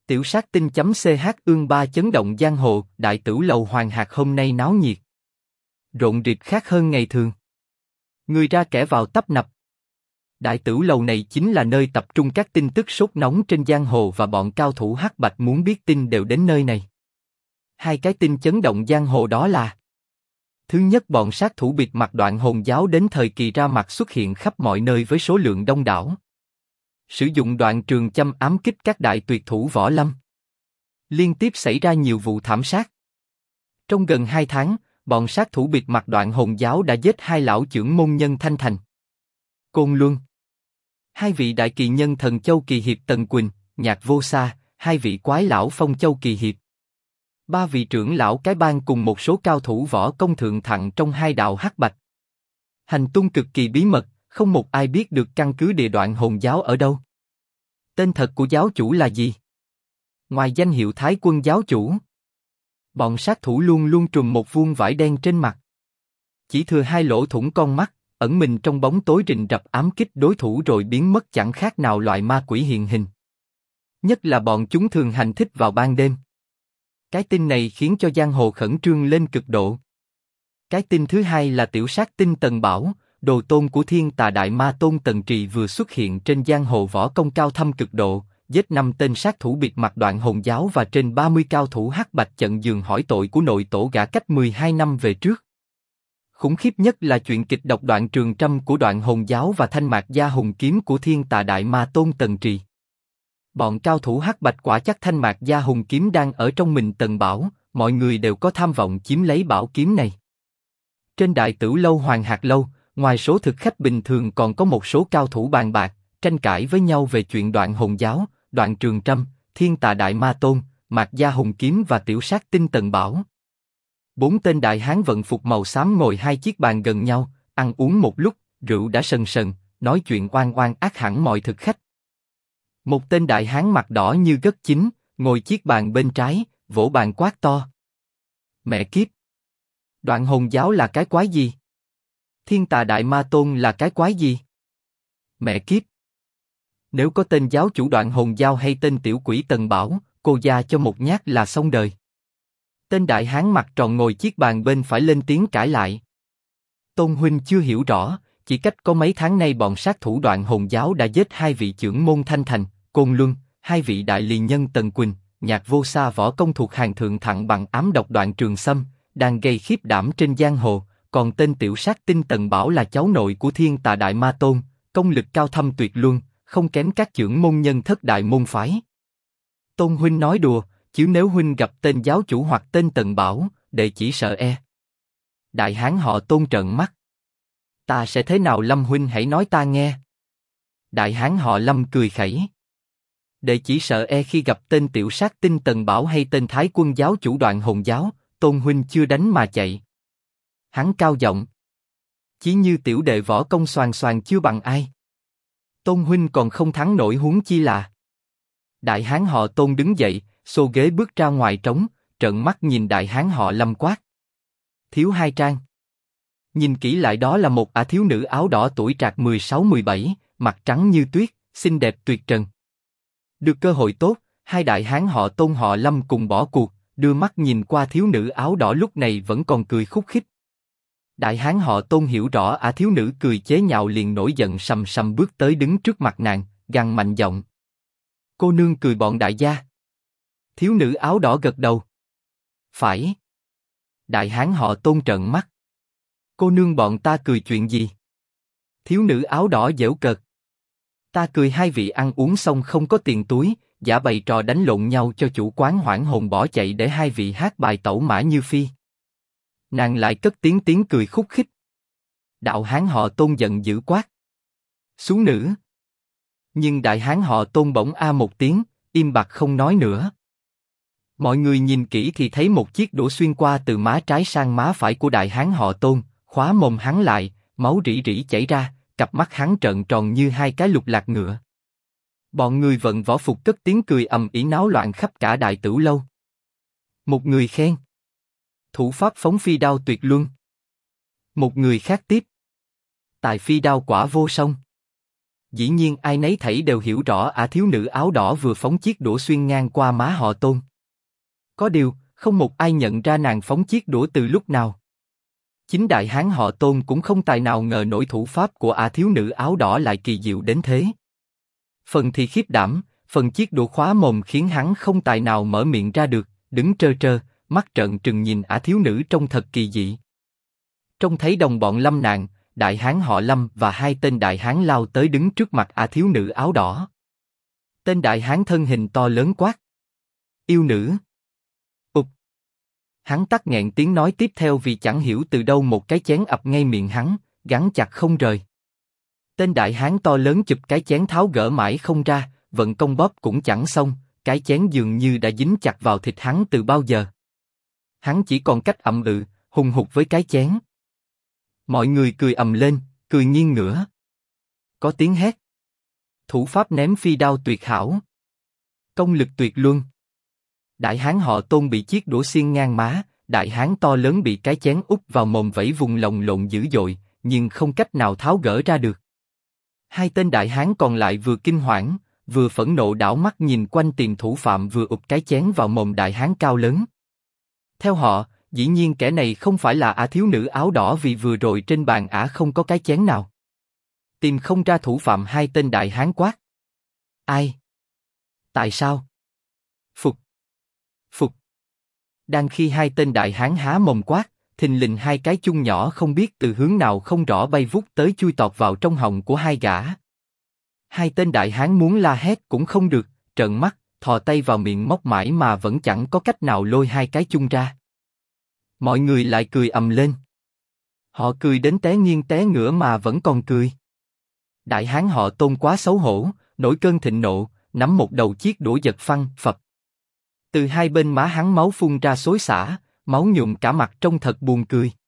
Tiểu sát tinh.ch ương ba chấn động giang hồ, đại tửu lầu Hoàng Hạc hôm nay náo nhiệt. Rộn rịp khác hơn ngày thường. Người ra kẻ vào tấp nập. Đại tửu lầu này chính là nơi tập trung các tin tức sốt nóng trên giang hồ và bọn cao thủ hắc bạch muốn biết tin đều đến nơi này. Hai cái tin chấn động giang hồ đó là: thứ nhất, bọn sát thủ bịt mặt Đoạn Hồn giáo đến thời kỳ ra mặt xuất hiện khắp mọi nơi với số lượng đông đảo. Sử dụng đoạn trường châm ám kích các đại tuyệt thủ võ lâm. Liên tiếp xảy ra nhiều vụ thảm sát. Trong gần 2 tháng, bọn sát thủ bịt mặt Đoạn Hồn giáo đã giết 2 lão chưởng môn nhân Thanh Thành, Côn Luân, 2 vị đại kỳ nhân Thần Châu Kỳ Hiệp Tần Quỳnh, Nhạc Vô Sa, 2 vị quái lão Phong Châu Kỳ Hiệp, 3 vị trưởng lão cái bang cùng một số cao thủ võ công thượng thặng trong 2 đạo hắc bạch. Hành tung cực kỳ bí mật, không một ai biết được căn cứ địa Đoạn Hồn giáo ở đâu. Tên thật của giáo chủ là gì? Ngoài danh hiệu Thái Quân giáo chủ, bọn sát thủ luôn luôn trùm một vuông vải đen trên mặt, chỉ thừa 2 lỗ thủng con mắt, ẩn mình trong bóng tối rình rập ám kích đối thủ rồi biến mất chẳng khác nào loại ma quỷ hiện hình. Nhất là bọn chúng thường hành thích vào ban đêm. Cái tin này khiến cho giang hồ khẩn trương lên cực độ. Cái tin thứ hai là tiểu sát tinh Tần Bảo, đồ tôn của Thiên Tà Đại Ma Tôn Tần Trì vừa xuất hiện trên giang hồ võ công cao thâm cực độ, giết 5 tên sát thủ bịt mặt Đoạn Hồn giáo và trên 30 cao thủ hắc bạch chận giường hỏi tội của nội tổ gã cách 12 năm về trước. Khủng khiếp nhất là chuyện kịch độc Đoạn Trường Trâm của Đoạn Hồn giáo và Thanh Mạc Gia Hùng Kiếm của Thiên Tà Đại Ma Tôn Tần Trì. Bọn cao thủ hắc bạch quả chắc Thanh Mạc Gia Hùng Kiếm đang ở trong mình Tần Bảo, mọi người đều có tham vọng chiếm lấy bảo kiếm này. Trên đại tửu lâu Hoàng Hạc lâu, ngoài số thực khách bình thường còn có một số cao thủ bàn bạc, tranh cãi với nhau về chuyện Đoạn Hồn giáo, Đoạn Trường Trâm, Thiên Tà Đại Ma Tôn, Mạc Gia Hùng Kiếm và tiểu sát tinh Tần Bảo. 4 tên đại hán vận phục màu xám ngồi 2 chiếc bàn gần nhau, ăn uống một lúc, rượu đã sần sần, nói chuyện oan oan ác hẳn mọi thực khách. Một tên đại hán mặt đỏ như gất chín, ngồi chiếc bàn bên trái, vỗ bàn quát to: mẹ kiếp! Đoạn Hồn giáo là cái quái gì? Thiên Tà Đại Ma Tôn là cái quái gì? Mẹ kiếp! Nếu có tên giáo chủ Đoạn Hồn giáo hay tên tiểu quỷ Tần Bảo, cô gia cho một nhát là xong đời. Tên đại hán mặt tròn ngồi chiếc bàn bên phải lên tiếng cãi lại: Tôn huynh chưa hiểu rõ, chỉ cách có mấy tháng nay bọn sát thủ Đoạn Hồn giáo đã giết 2 vị trưởng môn Thanh Thành, Côn Luân, 2 vị đại lì nhân Tần Quỳnh, Nhạc Vô Sa võ công thuộc hàng thượng thặng bằng ám độc Đoạn Trường Sâm, đang gây khiếp đảm trên giang hồ. Còn tên tiểu sát tinh Tần Bảo là cháu nội của Thiên Tà Đại Ma Tôn, công lực cao thâm tuyệt luân, không kém các trưởng môn nhân thất đại môn phái. Tôn huynh nói đùa, chứ nếu huynh gặp tên giáo chủ hoặc tên Tần Bảo, đệ chỉ sợ e. Đại hán họ Tôn trợn mắt: Ta sẽ thế nào Lâm huynh hãy nói ta nghe. Đại hán họ Lâm cười khẩy: Đệ chỉ sợ e khi gặp tên tiểu sát tinh Tần Bảo hay tên Thái Quân giáo chủ Đoạn Hồn giáo, Tôn huynh chưa đánh mà chạy. Hắn cao giọng: Chí như tiểu đệ võ công soàn soàn chưa bằng ai. Tôn huynh còn không thắng nổi huống chi là. Đại hán họ Tôn đứng dậy, xô ghế bước ra ngoài trống, trợn mắt nhìn đại hán họ Lâm quát: Thiếu hai trang. Nhìn kỹ lại đó là một thiếu nữ áo đỏ tuổi trạc 16-17, mặt trắng như tuyết, xinh đẹp tuyệt trần. Được cơ hội tốt, hai đại hán họ Tôn họ Lâm cùng bỏ cuộc, đưa mắt nhìn qua thiếu nữ áo đỏ lúc này vẫn còn cười khúc khích. Đại hán họ Tôn hiểu rõ thiếu nữ cười chế nhạo liền nổi giận sầm sầm bước tới đứng trước mặt nàng, gằn mạnh giọng: Cô nương cười bọn đại gia. Thiếu nữ áo đỏ gật đầu: Phải. Đại hán họ Tôn trợn mắt: Cô nương bọn ta cười chuyện gì? Thiếu nữ áo đỏ giễu cợt: Ta cười hai vị ăn uống xong không có tiền túi, giả bày trò đánh lộn nhau cho chủ quán hoảng hồn bỏ chạy để hai vị hát bài tẩu mã như phi. Nàng lại cất tiếng cười khúc khích. Đạo hán họ Tôn giận dữ quát: Xuống nữ! Nhưng đại hán họ Tôn bỗng a một tiếng, im bặt không nói nữa. Mọi người nhìn kỹ thì thấy một chiếc đũa xuyên qua từ má trái sang má phải của đại hán họ Tôn, khóa mồm hắn lại, máu rỉ rỉ chảy ra, cặp mắt hắn trợn tròn như hai cái lục lạc ngựa. Bọn người vận võ phục cất tiếng cười ầm ĩ náo loạn khắp cả đại tửu lâu. Một người khen: Thủ pháp phóng phi đao tuyệt luân. Một người khác tiếp: Tài phi đao quả vô song. Dĩ nhiên ai nấy thảy đều hiểu rõ ả thiếu nữ áo đỏ vừa phóng chiếc đũa xuyên ngang qua má họ Tôn. Có điều, không một ai nhận ra nàng phóng chiếc đũa từ lúc nào. Chính đại hán họ Tôn cũng không tài nào ngờ nổi thủ pháp của ả thiếu nữ áo đỏ lại kỳ diệu đến thế. Phần thì khiếp đảm, phần chiếc đũa khóa mồm khiến hắn không tài nào mở miệng ra được, đứng trơ trơ, mắt trợn trừng nhìn ả thiếu nữ trông thật kỳ dị. Trông thấy đồng bọn Lâm nạn, đại hán họ Lâm và hai tên đại hán lao tới đứng trước mặt ả thiếu nữ áo đỏ. Tên đại hán thân hình to lớn quát: Yêu nữ! Ụp! Hắn tắc nghẹn tiếng nói tiếp theo vì chẳng hiểu từ đâu một cái chén ập ngay miệng hắn, gắn chặt không rời. Tên đại hán to lớn chụp cái chén tháo gỡ mãi không ra, vận công bóp cũng chẳng xong, cái chén dường như đã dính chặt vào thịt hắn từ bao giờ. Hắn chỉ còn cách ậm hùng hục với cái chén. Mọi người cười ầm lên, cười nghiêng ngửa. Có tiếng hét. Thủ pháp ném phi đao tuyệt hảo. Công lực tuyệt luân. Đại hán họ Tôn bị chiếc đũa xiên ngang má, đại hán to lớn bị cái chén úp vào mồm vẫy vùng lồng lộn dữ dội, nhưng không cách nào tháo gỡ ra được. Hai tên đại hán còn lại vừa kinh hoảng, vừa phẫn nộ đảo mắt nhìn quanh tìm thủ phạm vừa ụp cái chén vào mồm đại hán cao lớn. Theo họ, dĩ nhiên kẻ này không phải là ả thiếu nữ áo đỏ vì vừa rồi trên bàn ả không có cái chén nào. Tìm không ra thủ phạm, hai tên đại hán quát: Ai? Tại sao? Phục! Phục! Đang khi hai tên đại hán há mồm quát, thình lình hai cái chung nhỏ không biết từ hướng nào không rõ bay vút tới chui tọt vào trong họng của hai gã. Hai tên đại hán muốn la hét cũng không được, trợn mắt, thò tay vào miệng móc mãi mà vẫn chẳng có cách nào lôi hai cái chung ra. Mọi người lại cười ầm lên. Họ cười đến té nghiêng té ngửa mà vẫn còn cười. Đại hán họ Tôn quá xấu hổ, nổi cơn thịnh nộ, nắm một đầu chiếc đũa giật phăng phập. Từ hai bên má hắn máu phun ra xối xả, máu nhuộm cả mặt trông thật buồn cười.